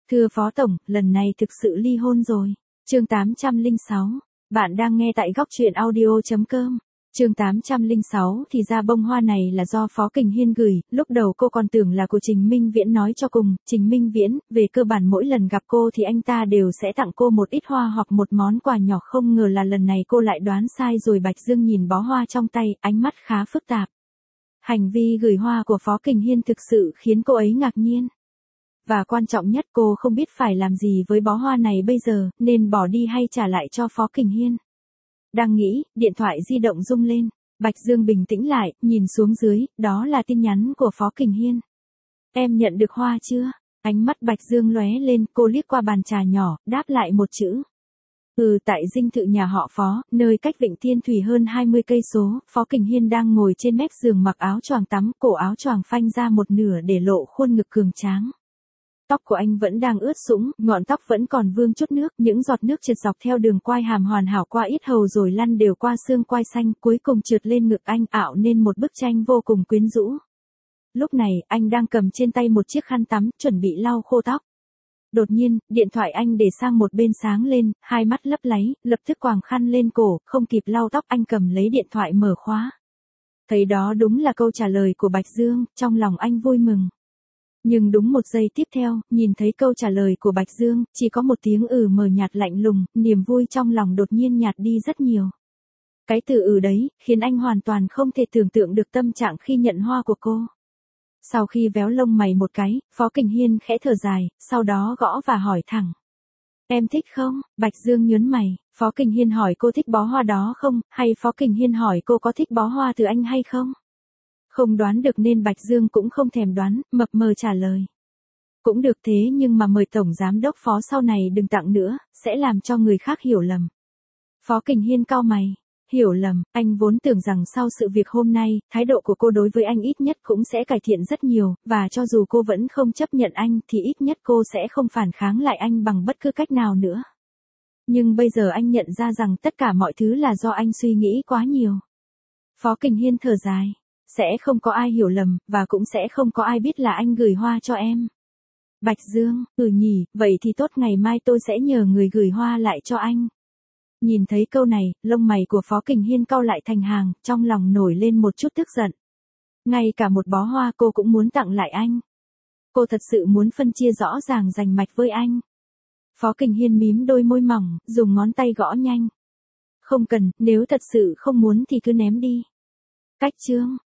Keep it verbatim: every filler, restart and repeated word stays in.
Thưa Phó Tổng, lần này thực sự ly hôn rồi. Chương tám trăm lẻ sáu. Bạn đang nghe tại góc truyện audio chấm com. Chương tám trăm lẻ sáu thì ra bông hoa này là do Phó Kình Hiên gửi, lúc đầu cô còn tưởng là của Trình Minh Viễn nói cho cùng, Trình Minh Viễn, về cơ bản mỗi lần gặp cô thì anh ta đều sẽ tặng cô một ít hoa hoặc một món quà nhỏ, không ngờ là lần này cô lại đoán sai rồi. Bạch Dương nhìn bó hoa trong tay, ánh mắt khá phức tạp. Hành vi gửi hoa của Phó Kình Hiên thực sự khiến cô ấy ngạc nhiên. Và quan trọng nhất, cô không biết phải làm gì với bó hoa này bây giờ, nên bỏ đi hay trả lại cho Phó Kình Hiên. Đang nghĩ, điện thoại di động rung lên. Bạch Dương bình tĩnh lại, nhìn xuống dưới, đó là tin nhắn của Phó Kình Hiên. Em nhận được hoa chưa? Ánh mắt Bạch Dương lóe lên, cô liếc qua bàn trà nhỏ, đáp lại một chữ. Ừ, tại dinh thự nhà họ Phó, nơi cách Vịnh Thiên Thủy hơn hai mươi cây số, Phó Kình Hiên đang ngồi trên mép giường mặc áo choàng tắm, cổ áo choàng phanh ra một nửa để lộ khuôn ngực cường tráng. Tóc của anh vẫn đang ướt sũng, ngọn tóc vẫn còn vương chút nước, những giọt nước trượt dọc theo đường quai hàm hoàn hảo qua yết hầu rồi lăn đều qua xương quai xanh, cuối cùng trượt lên ngực anh, ảo nên một bức tranh vô cùng quyến rũ. Lúc này, anh đang cầm trên tay một chiếc khăn tắm, chuẩn bị lau khô tóc. Đột nhiên, điện thoại anh để sang một bên sáng lên, hai mắt lấp láy, lập tức quàng khăn lên cổ, không kịp lau tóc anh cầm lấy điện thoại mở khóa. Thấy đó đúng là câu trả lời của Bạch Dương, trong lòng anh vui mừng. Nhưng đúng một giây tiếp theo, nhìn thấy câu trả lời của Bạch Dương, chỉ có một tiếng ừ mờ nhạt lạnh lùng, niềm vui trong lòng đột nhiên nhạt đi rất nhiều. Cái từ ừ đấy, khiến anh hoàn toàn không thể tưởng tượng được tâm trạng khi nhận hoa của cô. Sau khi véo lông mày một cái, Phó Kình Hiên khẽ thở dài, sau đó gõ và hỏi thẳng. Em thích không? Bạch Dương nhớn mày, Phó Kình Hiên hỏi cô thích bó hoa đó không, hay Phó Kình Hiên hỏi cô có thích bó hoa từ anh hay không? Không đoán được nên Bạch Dương cũng không thèm đoán, mập mờ trả lời. Cũng được, thế nhưng mà mời Tổng Giám Đốc Phó sau này đừng tặng nữa, sẽ làm cho người khác hiểu lầm. Phó Kình Hiên cau mày. Hiểu lầm, anh vốn tưởng rằng sau sự việc hôm nay, thái độ của cô đối với anh ít nhất cũng sẽ cải thiện rất nhiều, và cho dù cô vẫn không chấp nhận anh thì ít nhất cô sẽ không phản kháng lại anh bằng bất cứ cách nào nữa. Nhưng bây giờ anh nhận ra rằng tất cả mọi thứ là do anh suy nghĩ quá nhiều. Phó Kình Hiên thở dài. Sẽ không có ai hiểu lầm, và cũng sẽ không có ai biết là anh gửi hoa cho em. Bạch Dương, ừ nhỉ, vậy thì tốt, ngày mai tôi sẽ nhờ người gửi hoa lại cho anh. Nhìn thấy câu này, lông mày của Phó Kình Hiên cau lại thành hàng, trong lòng nổi lên một chút tức giận. Ngay cả một bó hoa cô cũng muốn tặng lại anh. Cô thật sự muốn phân chia rõ ràng rành mạch với anh. Phó Kình Hiên mím đôi môi mỏng, dùng ngón tay gõ nhanh. Không cần, nếu thật sự không muốn thì cứ ném đi. Cách chương.